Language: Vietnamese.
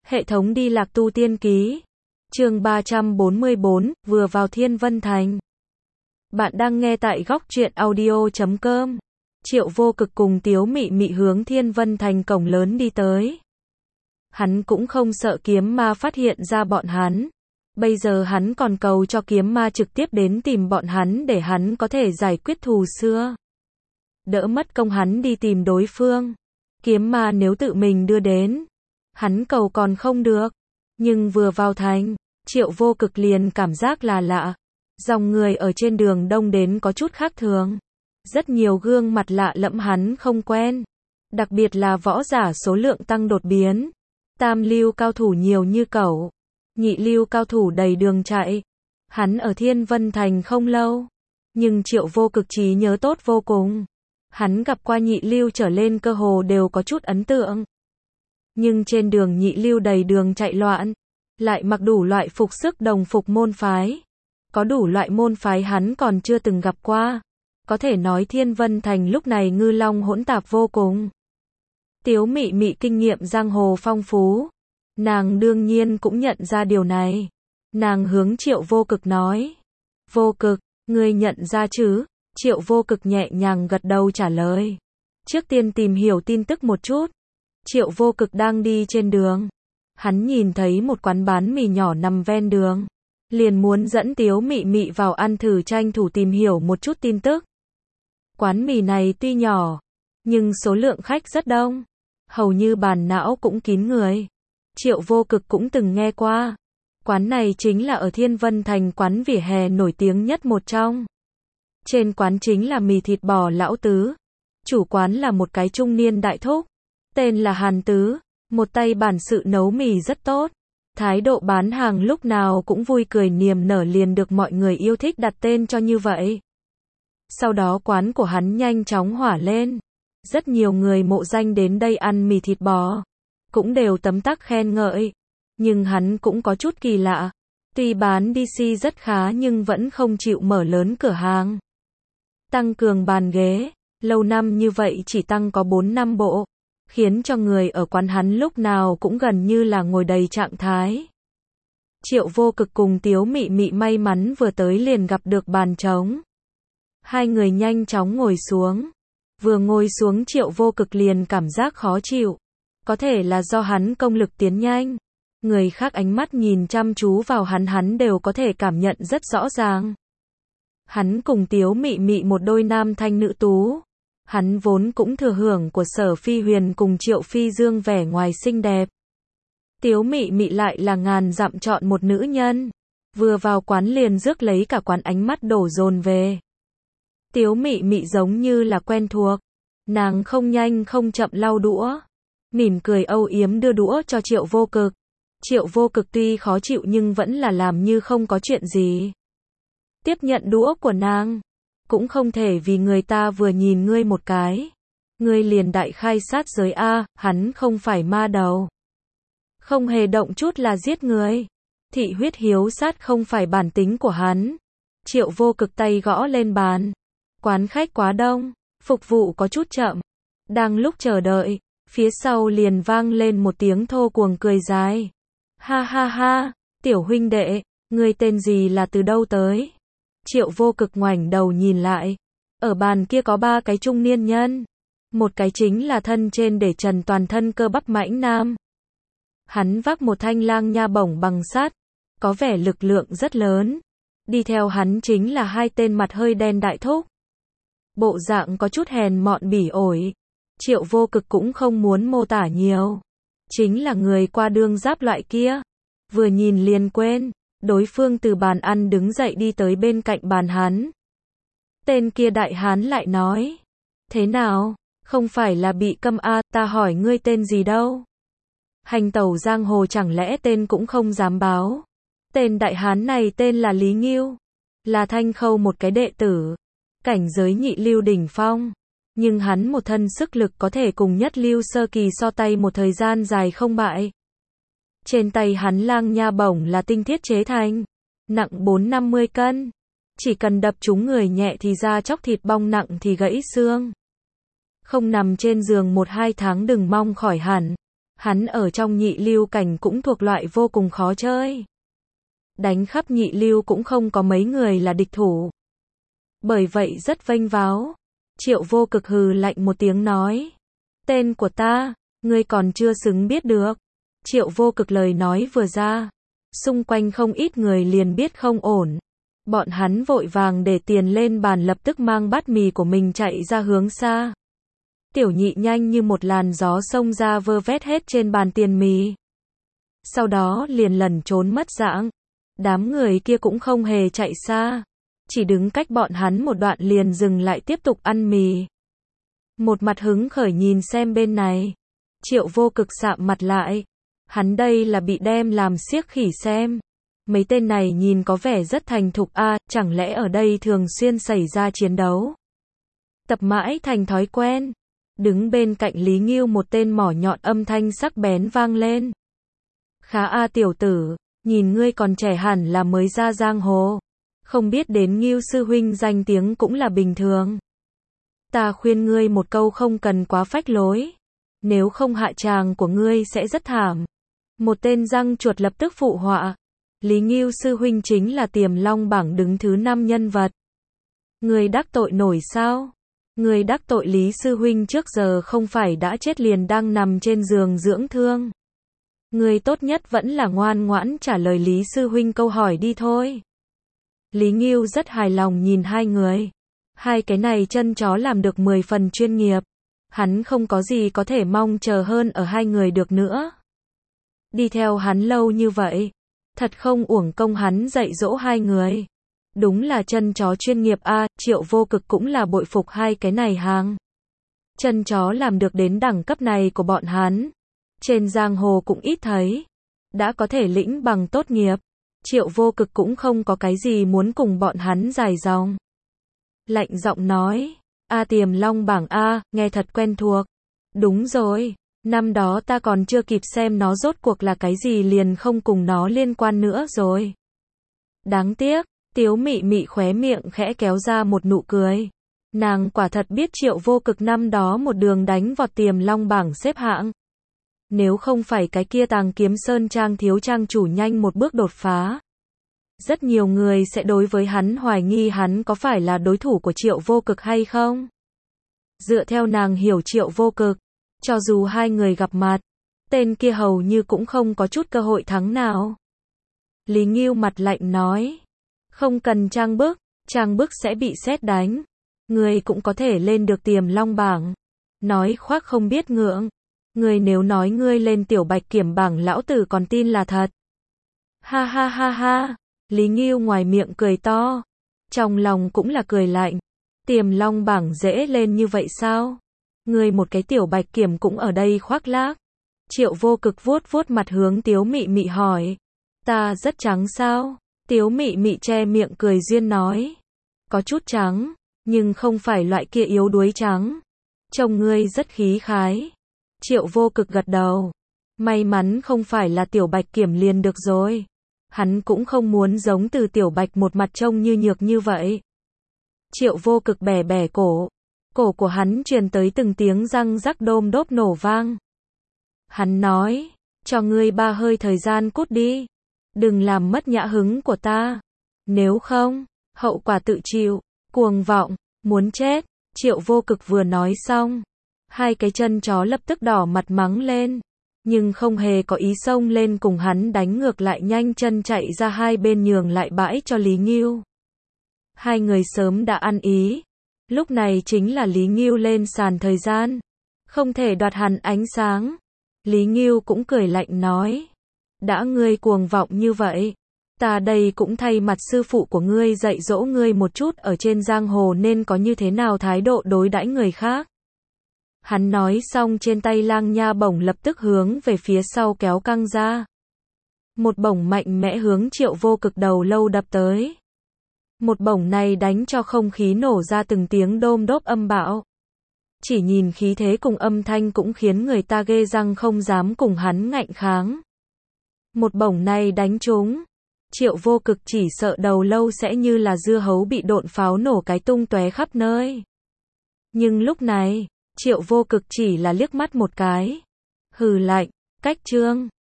Hệ thống đi lạc tu tiên ký. Chương 344, vừa vào Thiên Vân Thành. Bạn đang nghe tại góc truyện audio.com. Triệu Vô Cực cùng Tiếu Mị Mị hướng Thiên Vân Thành cổng lớn đi tới. Hắn cũng không sợ kiếm ma phát hiện ra bọn hắn. Bây giờ hắn còn cầu cho kiếm ma trực tiếp đến tìm bọn hắn để hắn có thể giải quyết thù xưa. Đỡ mất công hắn đi tìm đối phương. Kiếm ma nếu tự mình đưa đến, hắn cầu còn không được. Nhưng vừa vào thành, Triệu Vô Cực liền cảm giác là lạ. Dòng người ở trên đường đông đến có chút khác thường. Rất nhiều gương mặt lạ lẫm hắn không quen. Đặc biệt là võ giả số lượng tăng đột biến. Tam lưu cao thủ nhiều như cẩu. Nhị lưu cao thủ đầy đường chạy. Hắn ở Thiên Vân Thành không lâu. Nhưng Triệu Vô Cực trí nhớ tốt vô cùng. Hắn gặp qua nhị lưu trở lên cơ hồ đều có chút ấn tượng. Nhưng trên đường nhị lưu đầy đường chạy loạn. Lại mặc đủ loại phục sức đồng phục môn phái. Có đủ loại môn phái hắn còn chưa từng gặp qua. Có thể nói Thiên Vân Thành lúc này ngư long hỗn tạp vô cùng. Tiếu Mị Mị kinh nghiệm giang hồ phong phú. Nàng đương nhiên cũng nhận ra điều này. Nàng hướng Triệu Vô Cực nói. Vô Cực, ngươi nhận ra chứ? Triệu Vô Cực nhẹ nhàng gật đầu trả lời. Trước tiên tìm hiểu tin tức một chút. Triệu Vô Cực đang đi trên đường. Hắn nhìn thấy một quán bán mì nhỏ nằm ven đường. Liền muốn dẫn Tiếu Mị Mị vào ăn thử tranh thủ tìm hiểu một chút tin tức. Quán mì này tuy nhỏ, nhưng số lượng khách rất đông. Hầu như bàn não cũng kín người. Triệu Vô Cực cũng từng nghe qua. Quán này chính là ở Thiên Vân Thành quán vỉa hè nổi tiếng nhất một trong. Trên quán chính là mì thịt bò lão tứ. Chủ quán là một cái trung niên đại thúc. Tên là Hàn Tứ. Một tay bản sự nấu mì rất tốt. Thái độ bán hàng lúc nào cũng vui cười niềm nở liền được mọi người yêu thích đặt tên cho như vậy. Sau đó quán của hắn nhanh chóng hỏa lên. Rất nhiều người mộ danh đến đây ăn mì thịt bò. Cũng đều tấm tắc khen ngợi. Nhưng hắn cũng có chút kỳ lạ. Tuy bán DC rất khá nhưng vẫn không chịu mở lớn cửa hàng. Tăng cường bàn ghế. Lâu năm như vậy chỉ tăng có 4-5 bộ. Khiến cho người ở quán hắn lúc nào cũng gần như là ngồi đầy trạng thái. Triệu Vô Cực cùng Tiếu Mị Mị may mắn vừa tới liền gặp được bàn trống. Hai người nhanh chóng ngồi xuống. Vừa ngồi xuống Triệu Vô Cực liền cảm giác khó chịu. Có thể là do hắn công lực tiến nhanh. Người khác ánh mắt nhìn chăm chú vào hắn đều có thể cảm nhận rất rõ ràng. Hắn cùng Tiếu Mị Mị một đôi nam thanh nữ tú. Hắn vốn cũng thừa hưởng của Sở Phi Huyền cùng Triệu Phi Dương vẻ ngoài xinh đẹp. Tiếu Mị Mị lại là ngàn dặm chọn một nữ nhân. Vừa vào quán liền rước lấy cả quán ánh mắt đổ dồn về. Tiếu Mị Mị giống như là quen thuộc. Nàng không nhanh không chậm lau đũa. Mỉm cười âu yếm đưa đũa cho Triệu Vô Cực. Triệu Vô Cực tuy khó chịu nhưng vẫn là làm như không có chuyện gì. Tiếp nhận đũa của nàng. Cũng không thể vì người ta vừa nhìn ngươi một cái. Ngươi liền đại khai sát giới a, hắn không phải ma đầu. Không hề động chút là giết người. Thị huyết hiếu sát không phải bản tính của hắn. Triệu Vô Cực tay gõ lên bàn. Quán khách quá đông, phục vụ có chút chậm. Đang lúc chờ đợi, phía sau liền vang lên một tiếng thô cuồng cười dài. Ha ha ha, tiểu huynh đệ, ngươi tên gì là từ đâu tới? Triệu Vô Cực ngoảnh đầu nhìn lại. Ở bàn kia có 3 cái trung niên nhân. Một cái chính là thân trên để trần toàn thân cơ bắp mãnh nam. Hắn vác một thanh lang nha bổng bằng sắt. Có vẻ lực lượng rất lớn. Đi theo hắn chính là 2 tên mặt hơi đen đại thúc. Bộ dạng có chút hèn mọn bỉ ổi. Triệu Vô Cực cũng không muốn mô tả nhiều. Chính là người qua đường giáp loại kia. Vừa nhìn liền quên. Đối phương từ bàn ăn đứng dậy đi tới bên cạnh bàn hắn. Tên kia đại hán lại nói. Thế nào? Không phải là bị câm a, ta hỏi ngươi tên gì đâu? Hành tẩu giang hồ chẳng lẽ tên cũng không dám báo? Tên đại hán này tên là Lý Nghiêu. Là Thanh Khâu một cái đệ tử. Cảnh giới nhị lưu đỉnh phong. Nhưng hắn một thân sức lực có thể cùng nhất lưu sơ kỳ so tay một thời gian dài không bại. Trên tay hắn lang nha bổng là tinh thiết chế thành. Nặng 4-50 cân. Chỉ cần đập trúng người nhẹ thì da chóc thịt bong, nặng thì gãy xương. Không nằm trên giường 1-2 tháng đừng mong khỏi hẳn. Hắn ở trong nhị lưu cảnh cũng thuộc loại vô cùng khó chơi. Đánh khắp nhị lưu cũng không có mấy người là địch thủ. Bởi vậy rất vênh váo. Triệu Vô Cực hừ lạnh một tiếng nói. Tên của ta, ngươi còn chưa xứng biết được. Triệu Vô Cực lời nói vừa ra. Xung quanh không ít người liền biết không ổn. Bọn hắn vội vàng để tiền lên bàn lập tức mang bát mì của mình chạy ra hướng xa. Tiểu Nhị nhanh như một làn gió xông ra vơ vét hết trên bàn tiền mì. Sau đó liền lẩn trốn mất dạng. Đám người kia cũng không hề chạy xa. Chỉ đứng cách bọn hắn một đoạn liền dừng lại tiếp tục ăn mì. Một mặt hứng khởi nhìn xem bên này. Triệu Vô Cực sạm mặt lại. Hắn đây là bị đem làm xiếc khỉ xem. Mấy tên này nhìn có vẻ rất thành thục a, chẳng lẽ ở đây thường xuyên xảy ra chiến đấu. Tập mãi thành thói quen. Đứng bên cạnh Lý Ngưu một tên mỏ nhọn âm thanh sắc bén vang lên. Khá a tiểu tử, nhìn ngươi còn trẻ hẳn là mới ra giang hồ. Không biết đến Ngưu sư huynh danh tiếng cũng là bình thường. Ta khuyên ngươi một câu không cần quá phách lối. Nếu không hạ tràng của ngươi sẽ rất thảm. Một tên răng chuột lập tức phụ họa. Lý Ngưu sư huynh chính là Tiềm Long bảng đứng thứ 5 nhân vật. Ngươi đắc tội nổi sao? Ngươi đắc tội Lý sư huynh trước giờ không phải đã chết liền đang nằm trên giường dưỡng thương. Ngươi tốt nhất vẫn là ngoan ngoãn trả lời Lý sư huynh câu hỏi đi thôi. Lý Ngưu rất hài lòng nhìn hai người. Hai cái này chân chó làm được 10 phần chuyên nghiệp. Hắn không có gì có thể mong chờ hơn ở hai người được nữa. Đi theo hắn lâu như vậy. Thật không uổng công hắn dạy dỗ hai người. Đúng là chân chó chuyên nghiệp a, Triệu Vô Cực cũng là bội phục hai cái này hàng. Chân chó làm được đến đẳng cấp này của bọn hắn. Trên giang hồ cũng ít thấy. Đã có thể lĩnh bằng tốt nghiệp. Triệu Vô Cực cũng không có cái gì muốn cùng bọn hắn dài dòng. Lạnh giọng nói. A Tiềm Long bảng A, nghe thật quen thuộc. Đúng rồi. Năm đó ta còn chưa kịp xem nó rốt cuộc là cái gì liền không cùng nó liên quan nữa rồi. Đáng tiếc, Tiếu Mị Mị khóe miệng khẽ kéo ra một nụ cười. Nàng quả thật biết Triệu Vô Cực năm đó một đường đánh vọt Tiềm Long bảng xếp hạng. Nếu không phải cái kia Tàng Kiếm Sơn Trang thiếu trang chủ nhanh một bước đột phá. Rất nhiều người sẽ đối với hắn hoài nghi hắn có phải là đối thủ của Triệu Vô Cực hay không. Dựa theo nàng hiểu Triệu Vô Cực. Cho dù hai người gặp mặt, tên kia hầu như cũng không có chút cơ hội thắng nào. Lý Ngưu mặt lạnh nói. Không cần trang bức sẽ bị sét đánh. Người cũng có thể lên được Tiềm Long bảng. Nói khoác không biết ngượng. Người nếu nói ngươi lên Tiểu Bạch Kiểm bảng lão tử còn tin là thật. Ha ha ha ha. Lý Ngưu ngoài miệng cười to. Trong lòng cũng là cười lạnh. Tiềm Long bảng dễ lên như vậy sao? Ngươi một cái Tiểu Bạch Kiểm cũng ở đây khoác lác. Triệu Vô Cực vuốt vuốt mặt hướng Tiếu Mị Mị hỏi. Ta rất trắng sao? Tiếu Mị Mị che miệng cười duyên nói. Có chút trắng, nhưng không phải loại kia yếu đuối trắng. Trông ngươi rất khí khái. Triệu Vô Cực gật đầu. May mắn không phải là Tiểu Bạch Kiểm liền được rồi. Hắn cũng không muốn giống Từ Tiểu Bạch một mặt trông như nhược như vậy. Triệu Vô Cực bẻ bẻ cổ. Cổ của hắn truyền tới từng tiếng răng rắc đôm đốp nổ vang. Hắn nói, cho ngươi 3 hơi thời gian cút đi. Đừng làm mất nhã hứng của ta. Nếu không, hậu quả tự chịu. Cuồng vọng, muốn chết. Triệu Vô Cực vừa nói xong. Hai cái chân chó lập tức đỏ mặt mắng lên. Nhưng không hề có ý xông lên cùng hắn đánh ngược lại nhanh chân chạy ra hai bên nhường lại bãi cho Lý Ngưu. Hai người sớm đã ăn ý. Lúc này chính là Lý Ngưu lên sàn thời gian. Không thể đoạt hắn ánh sáng. Lý Ngưu cũng cười lạnh nói. Đã ngươi cuồng vọng như vậy. Ta đây cũng thay mặt sư phụ của ngươi dạy dỗ ngươi một chút ở trên giang hồ nên có như thế nào thái độ đối đãi người khác. Hắn nói xong trên tay lang nha bổng lập tức hướng về phía sau kéo căng ra. Một bổng mạnh mẽ hướng Triệu Vô Cực đầu lâu đập tới. Một bổng này đánh cho không khí nổ ra từng tiếng đôm đốp âm bạo. Chỉ nhìn khí thế cùng âm thanh cũng khiến người ta ghê răng không dám cùng hắn ngạnh kháng. Một bổng này đánh trúng. Triệu Vô Cực chỉ sợ đầu lâu sẽ như là dưa hấu bị độn pháo nổ cái tung tóe khắp nơi. Nhưng lúc này, Triệu Vô Cực chỉ là liếc mắt một cái. Hừ lạnh, Cách chương